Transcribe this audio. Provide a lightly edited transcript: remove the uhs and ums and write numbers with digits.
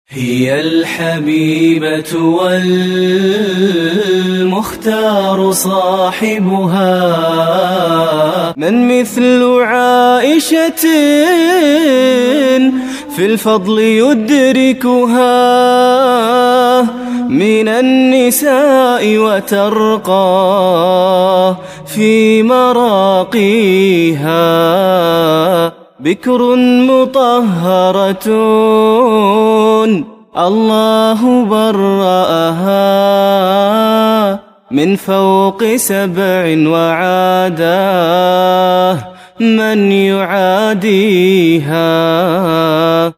هي الحبيبة والمختار صاحبها، من مثل عائشة في الفضل يدركها، من النساء وترقى في مراقيها، بكر مطهرة الله برأها، من فوق 7 وعاداه من يعاديها.